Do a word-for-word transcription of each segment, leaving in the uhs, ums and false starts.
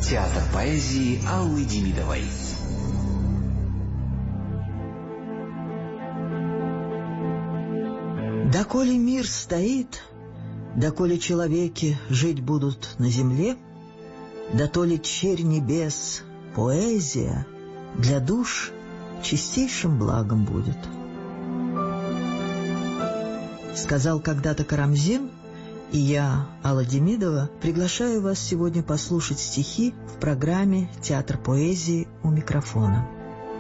Театр поэзии Аллы Демидовой. Доколе мир стоит, доколе человеки жить будут на земле, дотоле черь небес, поэзия для душ чистейшим благом будет. Сказал когда-то Карамзин, и я, Алла Демидова, приглашаю вас сегодня послушать стихи в программе «Театр поэзии» у микрофона.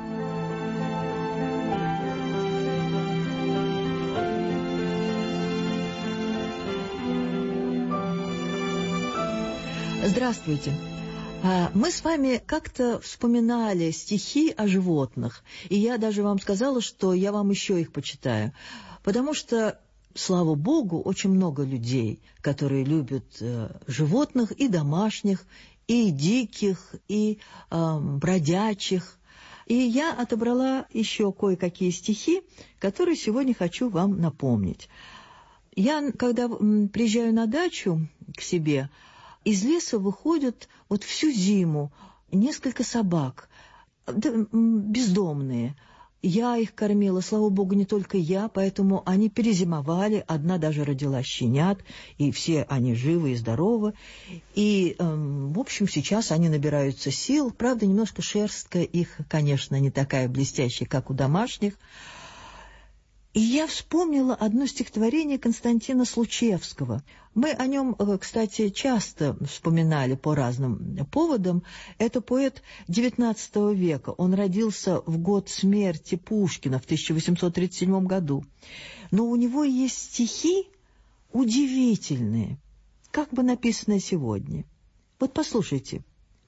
Здравствуйте. Мы с вами как-то вспоминали стихи о животных, и я даже вам сказала, что я вам еще их почитаю, потому что, слава Богу, очень много людей, которые любят э, животных и домашних, и диких, и э, бродячих. И я отобрала еще кое-какие стихи, которые сегодня хочу вам напомнить. Я, когда м, приезжаю на дачу к себе, из леса выходят вот всю зиму несколько собак, бездомные. Я их кормила, слава богу, не только я, поэтому они перезимовали, одна даже родила щенят, и все они живы и здоровы. И, эм, в общем, сейчас они набираются сил, правда, немножко шерстка их, конечно, не такая блестящая, как у домашних. И я вспомнила одно стихотворение Константина Случевского. Мы о нем, кстати, часто вспоминали по разным поводам. Это поэт девятнадцатого века. Он родился в год смерти Пушкина в тысяча восемьсот тридцать седьмом году. Но у него есть стихи удивительные, как бы написанные сегодня. Вот послушайте.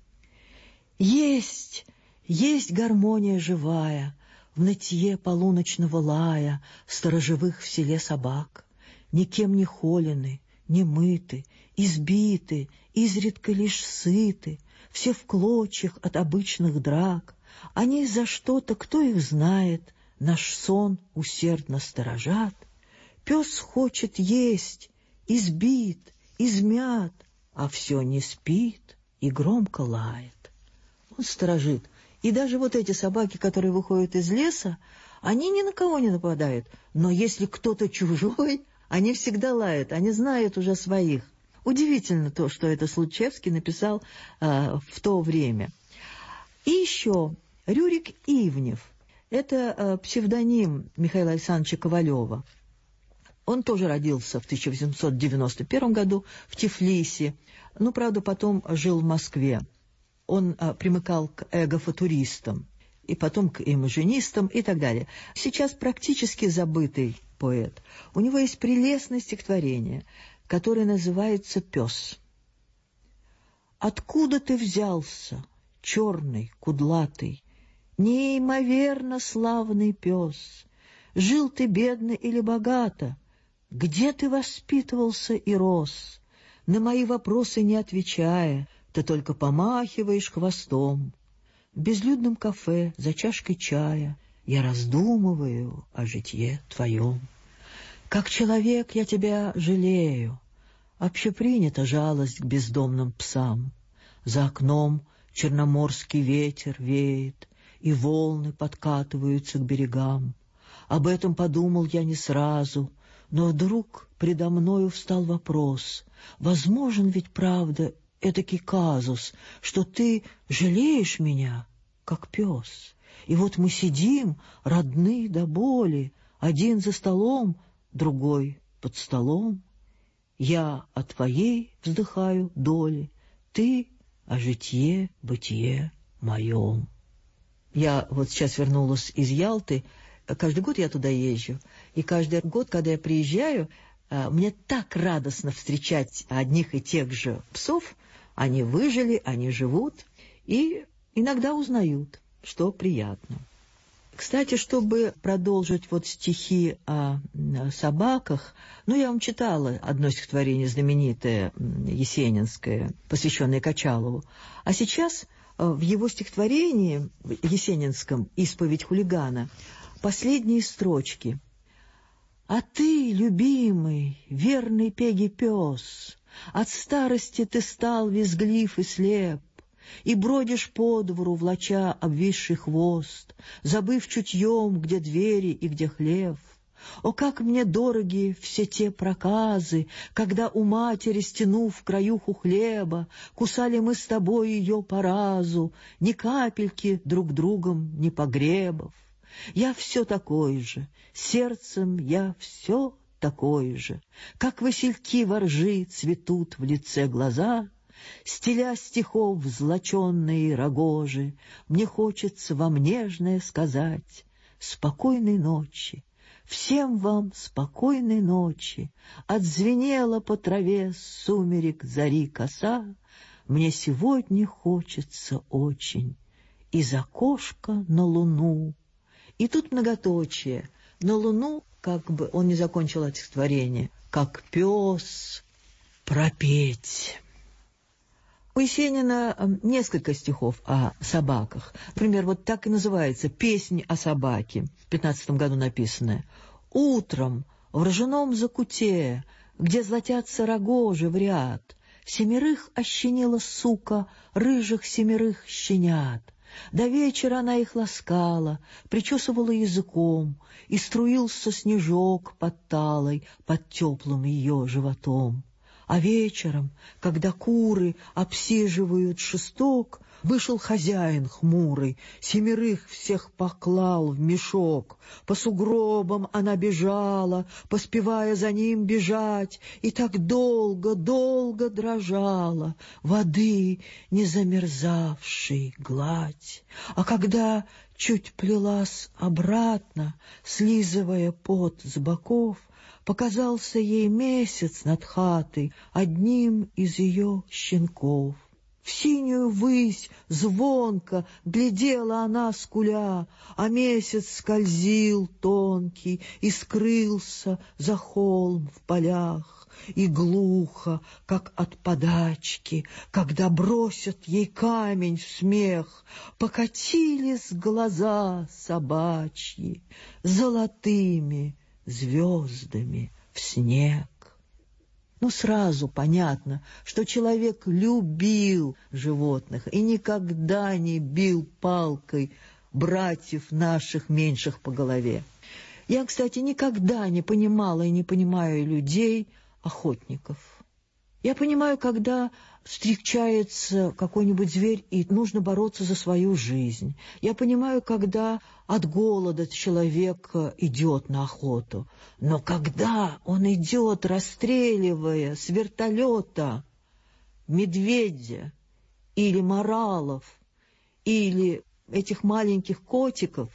«Есть, есть гармония живая, в нытье полуночного лая сторожевых в селе собак, никем не холены, не мыты, избиты, изредка лишь сыты, все в клочьях от обычных драк. Они за что-то, кто их знает, наш сон усердно сторожат. Пес хочет есть, избит, измят, а все не спит и громко лает». Он сторожит. И даже вот эти собаки, которые выходят из леса, они ни на кого не нападают. Но если кто-то чужой, они всегда лают, они знают уже своих. Удивительно то, что это Случевский написал э, в то время. И еще Рюрик Ивнев. Это э, псевдоним Михаила Александровича Ковалева. Он тоже родился в тысяча восемьсот девяносто первом году в Тифлисе. Ну, правда, потом жил в Москве. Он а, примыкал к эгофутуристам, и потом к имажинистам и так далее. Сейчас практически забытый поэт. У него есть прелестное стихотворение, которое называется «Пес». «Откуда ты взялся, черный, кудлатый, неимоверно славный пес? Жил ты бедно или богато? Где ты воспитывался и рос? На мои вопросы не отвечая, ты только помахиваешь хвостом. В безлюдном кафе за чашкой чая я раздумываю о житье твоем. Как человек я тебя жалею. Общепринята жалость к бездомным псам. За окном черноморский ветер веет, и волны подкатываются к берегам. Об этом подумал я не сразу, но вдруг предо мною встал вопрос: возможен ведь правда этакий казус, что ты жалеешь меня, как пес. И вот мы сидим, родные до боли, один за столом, другой под столом. Я о твоей вздыхаю доли, ты о житье-бытие моем». Я вот сейчас вернулась из Ялты, каждый год я туда езжу, и каждый год, когда я приезжаю, мне так радостно встречать одних и тех же псов. Они выжили, они живут и иногда узнают, что приятно. Кстати, чтобы продолжить вот стихи о собаках, ну, я вам читала одно стихотворение знаменитое, есенинское, посвященное Качалову. А сейчас в его стихотворении есенинском «Исповедь хулигана» последние строчки. «А ты, любимый, верный Пеги пес, от старости ты стал визглив и слеп, И бродишь по двору, влача обвисший хвост, забыв чутьем, где двери и где хлев. О, как мне дороги все те проказы, когда у матери, стянув краюху хлеба, кусали мы с тобой ее по разу, ни капельки друг другом не погребав. Я все такой же, сердцем я все такой же, как васильки воржи цветут в лице глаза. Стиля стихов злоченные рогожи, мне хочется вам нежное сказать: спокойной ночи. Всем вам спокойной ночи. Отзвенела по траве сумерек зари коса. Мне сегодня хочется очень из окошка на луну. И тут многоточие. На луну, как бы он не закончил это стихотворение, как пес пропеть. У Есенина несколько стихов о собаках. Например, вот так и называется «Песнь о собаке», в пятнадцатом году написанная. «Утром в ржаном закуте, где златятся рогожи в ряд, семерых ощенила сука, рыжих семерых щенят. До вечера она их ласкала, причесывала языком, и струился снежок под талой, под теплым ее животом. А вечером, когда куры обсиживают шесток, вышел хозяин хмурый, семерых всех поклал в мешок. По сугробам она бежала, поспевая за ним бежать, и так долго, долго дрожала, воды не замерзавшей гладь. А когда чуть плелась обратно, слизывая пот с боков, показался ей месяц над хатой, одним из ее щенков. В синюю высь звонко глядела она скуля, а месяц скользил тонкий и скрылся за холм в полях. И глухо, как от подачки, когда бросят ей камень в смех, покатились глаза собачьи золотыми звездами в снег. Ну, сразу понятно, что человек любил животных и никогда не бил палкой братьев наших меньших по голове. Я, кстати, никогда не понимала и не понимаю людей, охотников. Я понимаю, когда встречается какой-нибудь зверь, и нужно бороться за свою жизнь. Я понимаю, когда от голода человек идет на охоту. Но когда он идет, расстреливая с вертолета медведя или моралов, или этих маленьких котиков,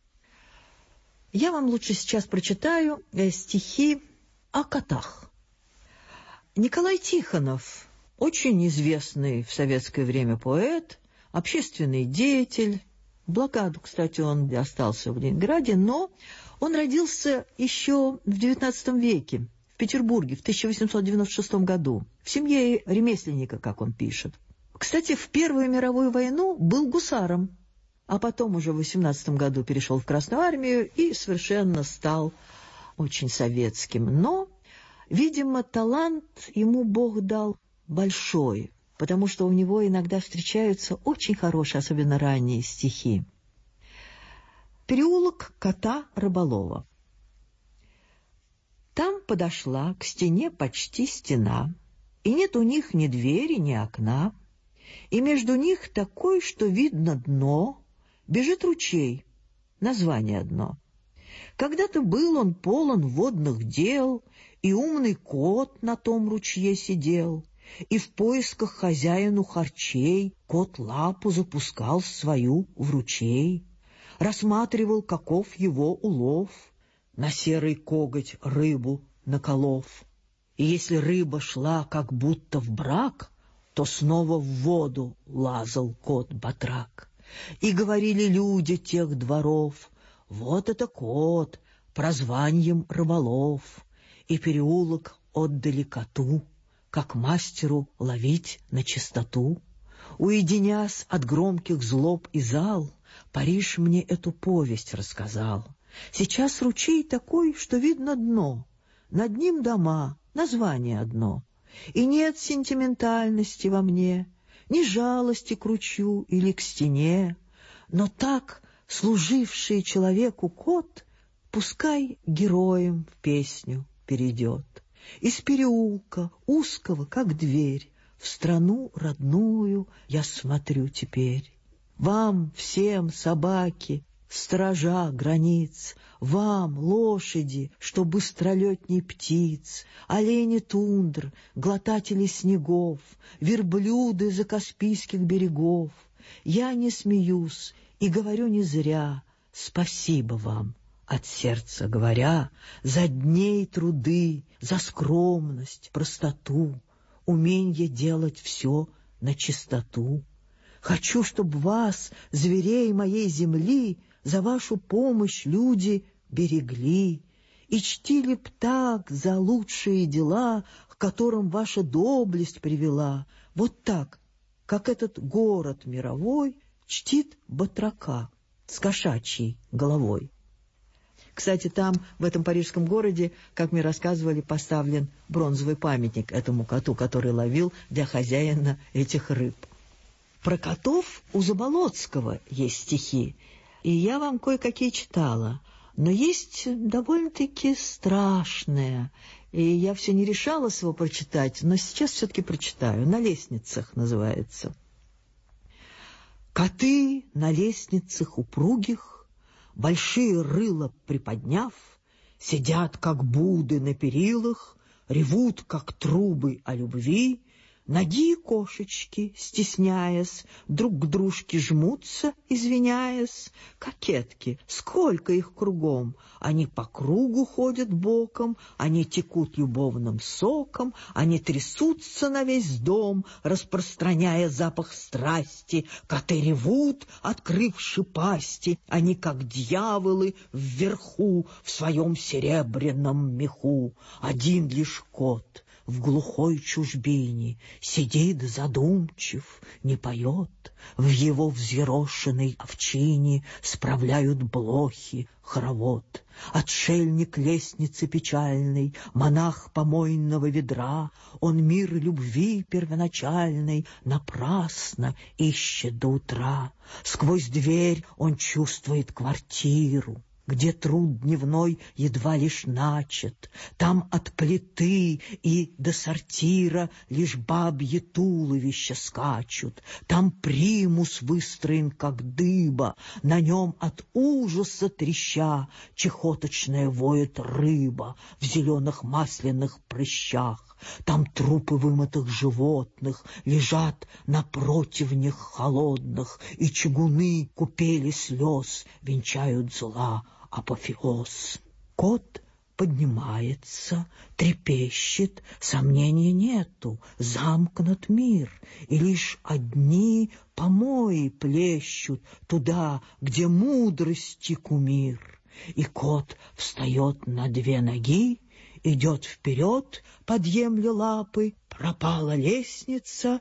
я вам лучше сейчас прочитаю стихи о котах. Николай Тихонов, очень известный в советское время поэт, общественный деятель. В блокаду, кстати, он остался в Ленинграде, но он родился еще в девятнадцатом веке в Петербурге в тысяча восемьсот девяносто шестом году, в семье ремесленника, как он пишет. Кстати, в Первую мировую войну был гусаром, а потом уже в восемнадцатом году перешел в Красную армию и совершенно стал очень советским. Но, видимо, талант ему Бог дал большой, потому что у него иногда встречаются очень хорошие, особенно ранние стихи. Переулок кота Рыболова. Там подошла к стене почти стена, и нет у них ни двери, ни окна, и между них такой, что видно дно, бежит ручей, название одно. Когда-то был он полон водных дел, и умный кот на том ручье сидел, и в поисках хозяину харчей кот лапу запускал свою в ручей, рассматривал, каков его улов, на серый коготь рыбу наколов. И если рыба шла как будто в брак, то снова в воду лазал кот-батрак. И говорили люди тех дворов: вот это кот, прозваньем рыболов. И переулок отдали коту, как мастеру ловить на чистоту. Уединясь от громких злоб и зал, Париж мне эту повесть рассказал. Сейчас ручей такой, что видно дно, над ним дома, название одно. И нет сентиментальности во мне, ни жалости к ручью или к стене, но так служивший человеку кот пускай героем в песню перейдет. Из переулка, узкого, как дверь, в страну родную я смотрю теперь. Вам всем, собаки, сторожа границ, вам, лошади, что быстролетней птиц, олени тундр, глотатели снегов, верблюды за Каспийских берегов, я не смеюсь и говорю не зря, спасибо вам, от сердца говоря, за дней труды, за скромность, простоту, уменье делать все на чистоту. Хочу, чтоб вас, зверей моей земли, за вашу помощь люди берегли и чтили б так за лучшие дела, к которым ваша доблесть привела, вот так, как этот город мировой чтит батрака с кошачьей головой. Кстати, там, в этом парижском городе, как мне рассказывали, поставлен бронзовый памятник этому коту, который ловил для хозяина этих рыб. Про котов у Заболоцкого есть стихи, и я вам кое-какие читала, но есть довольно-таки страшное, и я все не решалась его прочитать, но сейчас все-таки прочитаю. «На лестницах» называется. Коты на лестницах упругих, большие рыла приподняв, сидят, как Будды на перилах, ревут, как трубы о любви. Ноги кошечки, стесняясь, друг к дружке жмутся, извиняясь. Кокетки, сколько их кругом, они по кругу ходят боком, они текут любовным соком, они трясутся на весь дом, распространяя запах страсти. Коты ревут, открывши пасти, они, как дьяволы, вверху, в своем серебряном меху. Один лишь кот в глухой чужбине сидит задумчив, не поет, в его взъерошенной овчине справляют блохи хоровод. Отшельник лестницы печальной, монах помойного ведра, он мир любви первоначальной напрасно ищет до утра. Сквозь дверь он чувствует квартиру, где труд дневной едва лишь начат. Там от плиты и до сортира лишь бабьи туловища скачут. Там примус выстроен, как дыба, на нем от ужаса треща чехоточная воет рыба в зеленых масляных прыщах. Там трупы вымытых животных лежат на противнях холодных, и чугуны купели слез венчают зла апофеоз. Кот поднимается, трепещет, сомнения нету, замкнут мир, и лишь одни помои плещут туда, где мудрости кумир. И кот встает на две ноги, идет вперед, подъемля лапы, пропала лестница,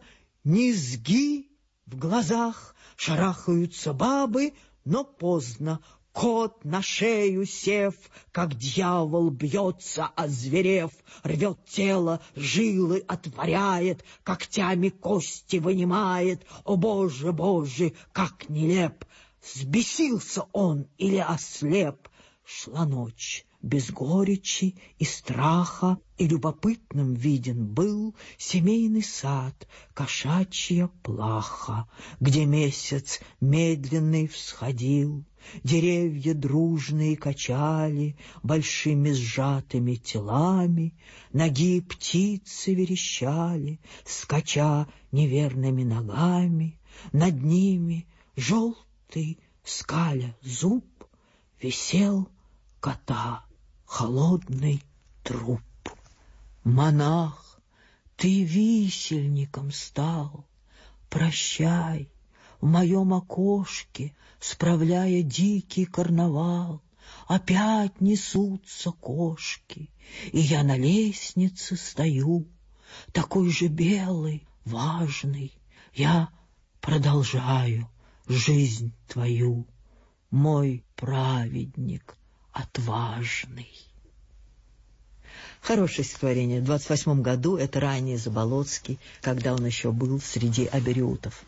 низги в глазах, шарахаются бабы, но поздно. Кот, на шею сев, как дьявол, бьется, озверев, рвет тело, жилы отворяет, когтями кости вынимает. О, Боже, Боже, как нелеп! Взбесился он или ослеп? Шла ночь без горечи и страха, и любопытным виден был семейный сад, кошачья плаха, где месяц медленный всходил. Деревья дружные качали большими сжатыми телами, ноги птицы верещали, скача неверными ногами. Над ними желтый, скаля зуб, висел кота холодный труп. Монах, ты висельником стал, прощай. В моем окошке, справляя дикий карнавал, опять несутся кошки, и я на лестнице стою, такой же белый, важный. Я продолжаю жизнь твою, мой праведник отважный. Хорошее стихотворение. В двадцать восьмом году, это ранний Заболоцкий, когда он еще был среди абериутов.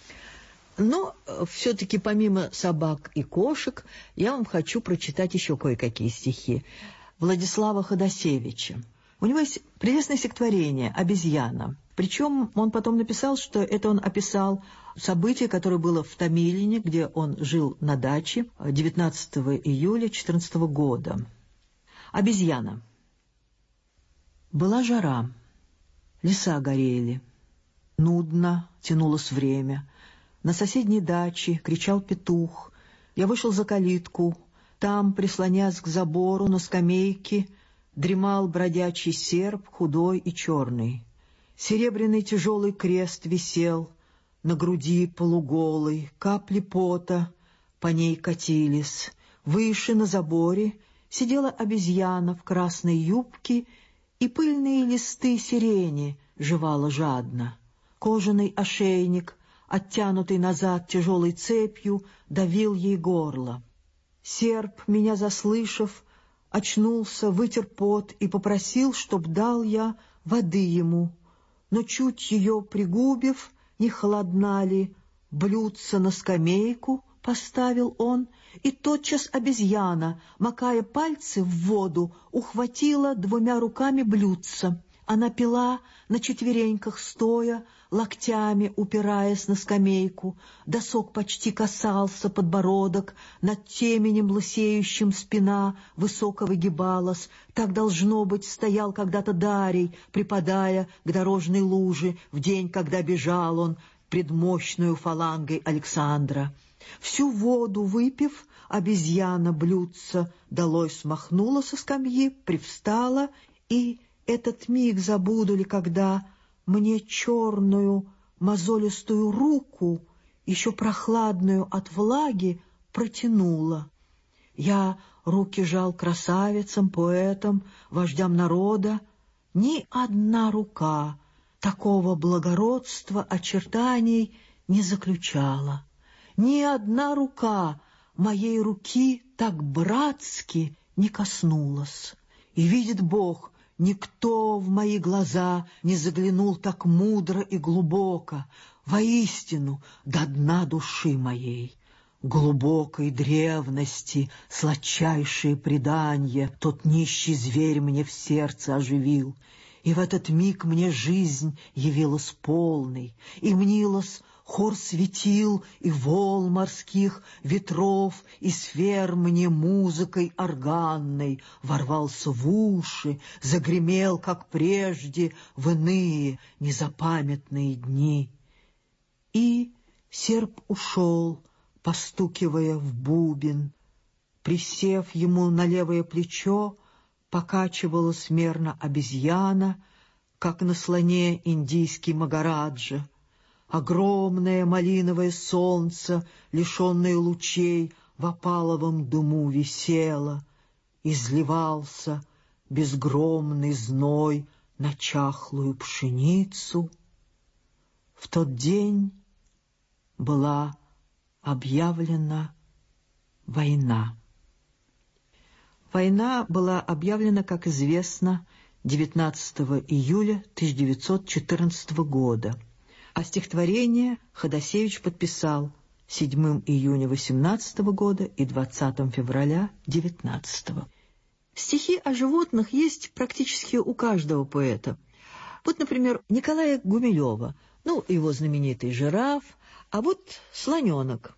Но все-таки помимо собак и кошек, я вам хочу прочитать еще кое-какие стихи Владислава Ходосевича. У него есть прелестное стихотворение «Обезьяна». Причем он потом написал, что это он описал событие, которое было в Томилине, где он жил на даче девятнадцатого июля четырнадцатого года. «Обезьяна». Была жара, леса горели, нудно тянулось время. На соседней даче кричал петух. Я вышел за калитку. Там, прислонясь к забору на скамейке, дремал бродячий серп, худой и черный. Серебряный тяжелый крест висел на груди полуголой, капли пота по ней катились. Выше на заборе сидела обезьяна в красной юбке, и пыльные листы сирени жевала жадно. Кожаный ошейник, оттянутый назад тяжелой цепью, давил ей горло. Серп, меня заслышав, очнулся, вытер пот и попросил, чтоб дал я воды ему. Но чуть ее пригубив, не холодна ли, блюдце на скамейку поставил он, и тотчас обезьяна, макая пальцы в воду, ухватила двумя руками блюдце. Она пила на четвереньках стоя, локтями упираясь на скамейку. Досок почти касался подбородок, над теменем лысеющим спина высоко выгибалась. Так, должно быть, стоял когда-то Дарий, припадая к дорожной луже в день, когда бежал он пред мощную фалангой Александра. Всю воду выпив, обезьяна блюдца долой смахнула со скамьи, привстала, и этот миг забуду ли, когда мне черную мозолистую руку, еще прохладную от влаги, протянула. Я руки жал красавицам, поэтам, вождям народа. Ни одна рука такого благородства очертаний не заключала. Ни одна рука моей руки так братски не коснулась. И видит Бог, никто в мои глаза не заглянул так мудро и глубоко, воистину, до дна души моей. Глубокой древности сладчайшее преданье тот нищий зверь мне в сердце оживил, и в этот миг мне жизнь явилась полной, и мнилась хор светил и волн морских ветров, и сфер мне музыкой органной ворвался в уши, загремел, как прежде, в иные незапамятные дни. И серп ушел, постукивая в бубен. Присев ему на левое плечо, покачивалась мерно обезьяна, как на слоне индийский Магараджа. Огромное малиновое солнце, лишенное лучей, в опаловом дыму висело, изливался безгромный зной на чахлую пшеницу. В тот день была объявлена война. Война была объявлена, как известно, девятнадцатого июля тысяча девятьсот четырнадцатого года, а стихотворение Ходосевич подписал седьмого июня восемнадцатого года и двадцатого февраля девятнадцатого. Стихи о животных есть практически у каждого поэта. Вот, например, Николая Гумилева, ну, его знаменитый «Жираф», а вот «Слоненок».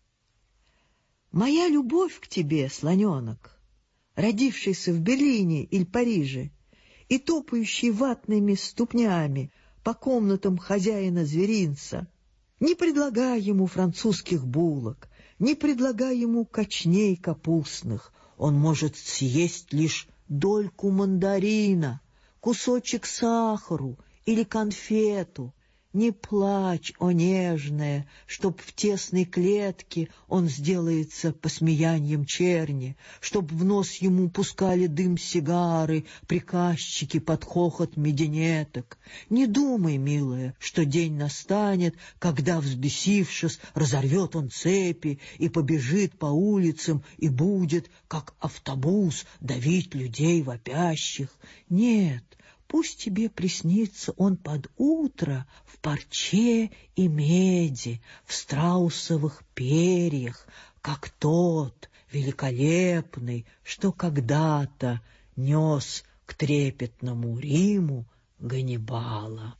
«Моя любовь к тебе, слоненок, родившийся в Берлине или Париже и топающий ватными ступнями по комнатам хозяина-зверинца, не предлагай ему французских булок, не предлагай ему кочней капустных, он может съесть лишь дольку мандарина, кусочек сахару или конфету. Не плачь, о нежная, чтоб в тесной клетке он сделается посмеянием черни, чтоб в нос ему пускали дым сигары приказчики под хохот мединеток. Не думай, милая, что день настанет, когда, взбесившись, разорвет он цепи и побежит по улицам и будет, как автобус, давить людей вопящих. Нет, пусть тебе приснится он под утро в парче и меди, в страусовых перьях, как тот великолепный, что когда-то нес к трепетному Риму Ганнибала.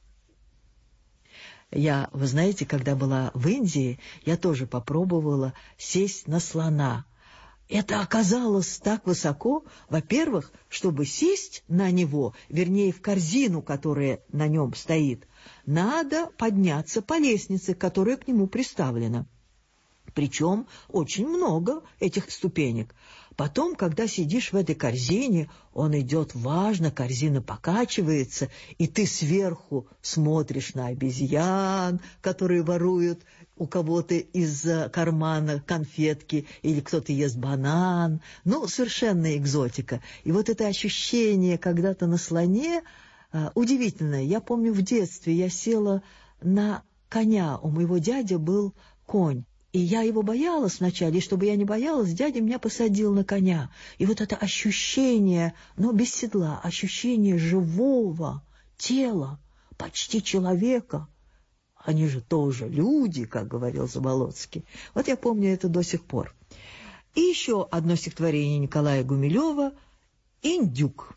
Я, вы знаете, когда была в Индии, я тоже попробовала сесть на слона. Это оказалось так высоко, во-первых, чтобы сесть на него, вернее, в корзину, которая на нем стоит, надо подняться по лестнице, которая к нему приставлена. Причем очень много этих ступенек. Потом, когда сидишь в этой корзине, он идет важно, корзина покачивается, и ты сверху смотришь на обезьян, которые воруют у кого-то из кармана конфетки, или кто-то ест банан. Ну, совершенно экзотика. И вот это ощущение когда-то на слоне удивительное. Я помню, в детстве я села на коня, у моего дяди был конь. И я его боялась вначале, и чтобы я не боялась, дядя меня посадил на коня. И вот это ощущение, но без седла, ощущение живого тела, почти человека. Они же тоже люди, как говорил Заболоцкий. Вот я помню это до сих пор. И еще одно стихотворение Николая Гумилева «Индюк».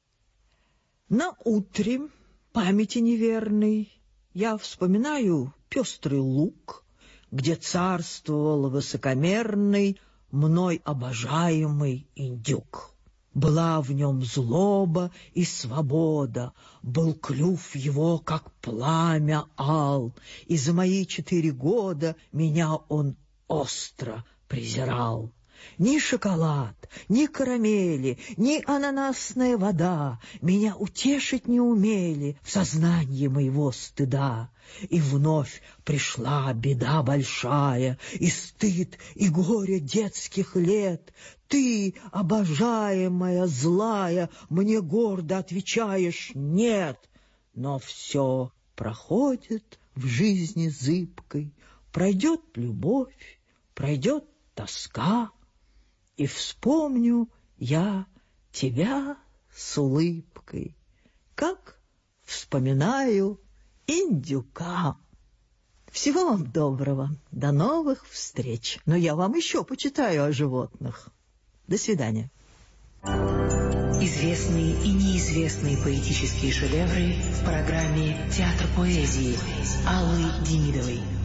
На утре памяти неверной я вспоминаю пестрый луг, где царствовал высокомерный, мной обожаемый индюк. Была в нем злоба и свобода, был клюв его, как пламя ал, и за мои четыре года меня он остро презирал. Ни шоколад, ни карамели, ни ананасная вода меня утешить не умели в сознании моего стыда. И вновь пришла беда большая, и стыд, и горе детских лет. Ты, обожаемая, злая, мне гордо отвечаешь «нет». Но все проходит в жизни зыбкой, пройдет любовь, пройдет тоска, и вспомню я тебя с улыбкой, как вспоминаю индюка. Всего вам доброго, до новых встреч. Но я вам еще почитаю о животных. До свидания. Известные и неизвестные поэтические шедевры в программе «Театр поэзии» Аллы Демидовой.